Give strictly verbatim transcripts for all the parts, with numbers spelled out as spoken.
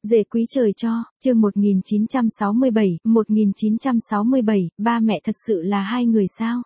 Dề quý trời cho, chương một nghìn chín trăm sáu mươi bảy, một nghìn chín trăm sáu mươi bảy, ba mẹ thật sự là hai người sao?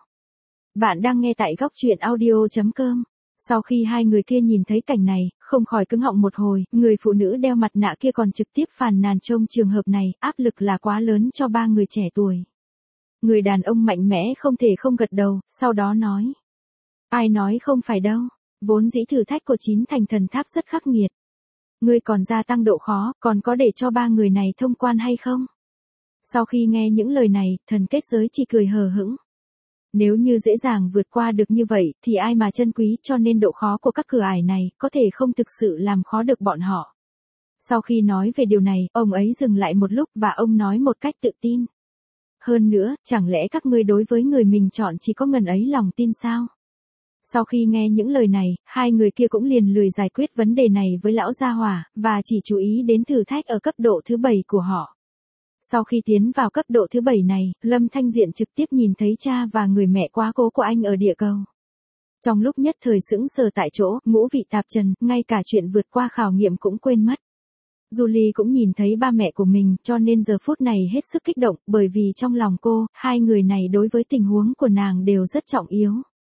Bạn đang nghe tại góc truyện audio chấm com. Sau khi hai người kia nhìn thấy cảnh này, không khỏi cứng họng một hồi, người phụ nữ đeo mặt nạ kia còn trực tiếp phàn nàn trông trường hợp này, áp lực là quá lớn cho ba người trẻ tuổi. Người đàn ông mạnh mẽ không thể không gật đầu, sau đó nói. Ai nói không phải đâu, vốn dĩ thử thách của chín thành thần tháp rất khắc nghiệt. Ngươi còn gia tăng độ khó, còn có để cho ba người này thông quan hay không? Sau khi nghe những lời này, thần kết giới chỉ cười hờ hững. Nếu như dễ dàng vượt qua được như vậy, thì ai mà trân quý, cho nên độ khó của các cửa ải này, có thể không thực sự làm khó được bọn họ. Sau khi nói về điều này, ông ấy dừng lại một lúc và ông nói một cách tự tin. Hơn nữa, chẳng lẽ các ngươi đối với người mình chọn chỉ có ngần ấy lòng tin sao? Sau khi nghe những lời này, hai người kia cũng liền lười giải quyết vấn đề này với lão gia hỏa, và chỉ chú ý đến thử thách ở cấp độ thứ bảy của họ. Sau khi tiến vào cấp độ thứ bảy này, Lâm Thanh Diện trực tiếp nhìn thấy cha và người mẹ quá cố của anh ở địa cầu. Trong lúc nhất thời sững sờ tại chỗ, ngũ vị tạp trần, ngay cả chuyện vượt qua khảo nghiệm cũng quên mất. Julie cũng nhìn thấy ba mẹ của mình, cho nên giờ phút này hết sức kích động, bởi vì trong lòng cô, hai người này đối với tình huống của nàng đều rất trọng yếu.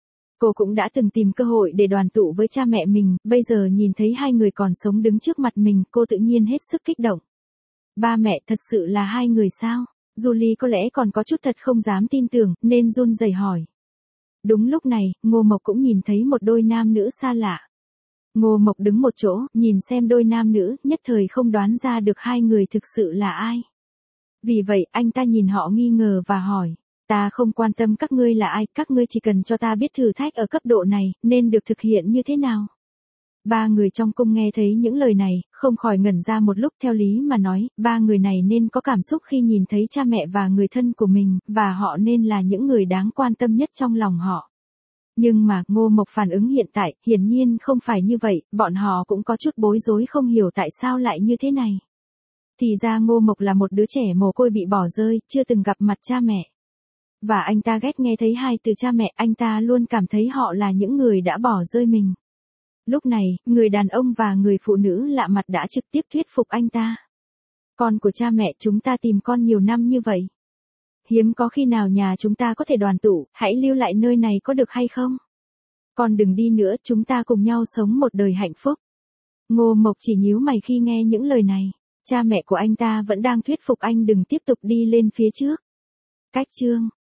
Cô cũng đã từng tìm cơ hội để đoàn tụ với cha mẹ mình, bây giờ nhìn thấy hai người còn sống đứng trước mặt mình, cô tự nhiên hết sức kích động. Ba mẹ thật sự là hai người sao? Julie có lẽ còn có chút thật không dám tin tưởng, nên run rẩy hỏi. Đúng lúc này, Ngô Mộc cũng nhìn thấy một đôi nam nữ xa lạ. Ngô Mộc đứng một chỗ, nhìn xem đôi nam nữ, nhất thời không đoán ra được hai người thực sự là ai. Vì vậy, anh ta nhìn họ nghi ngờ và hỏi. Ta không quan tâm các ngươi là ai, các ngươi chỉ cần cho ta biết thử thách ở cấp độ này, nên được thực hiện như thế nào. Ba người trong cung nghe thấy những lời này, không khỏi ngẩn ra một lúc. Theo lý mà nói, ba người này nên có cảm xúc khi nhìn thấy cha mẹ và người thân của mình, và họ nên là những người đáng quan tâm nhất trong lòng họ. Nhưng mà, Ngô Mộc phản ứng hiện tại, hiển nhiên không phải như vậy, bọn họ cũng có chút bối rối không hiểu tại sao lại như thế này. Thì ra Ngô Mộc là một đứa trẻ mồ côi bị bỏ rơi, chưa từng gặp mặt cha mẹ. Và anh ta ghét nghe thấy hai từ cha mẹ, anh ta luôn cảm thấy họ là những người đã bỏ rơi mình. Lúc này, người đàn ông và người phụ nữ lạ mặt đã trực tiếp thuyết phục anh ta. Con của cha mẹ, chúng ta tìm con nhiều năm như vậy. Hiếm có khi nào nhà chúng ta có thể đoàn tụ, hãy lưu lại nơi này có được hay không? Con đừng đi nữa, chúng ta cùng nhau sống một đời hạnh phúc. Ngô Mộc chỉ nhíu mày khi nghe những lời này. Cha mẹ của anh ta vẫn đang thuyết phục anh đừng tiếp tục đi lên phía trước. Cách chương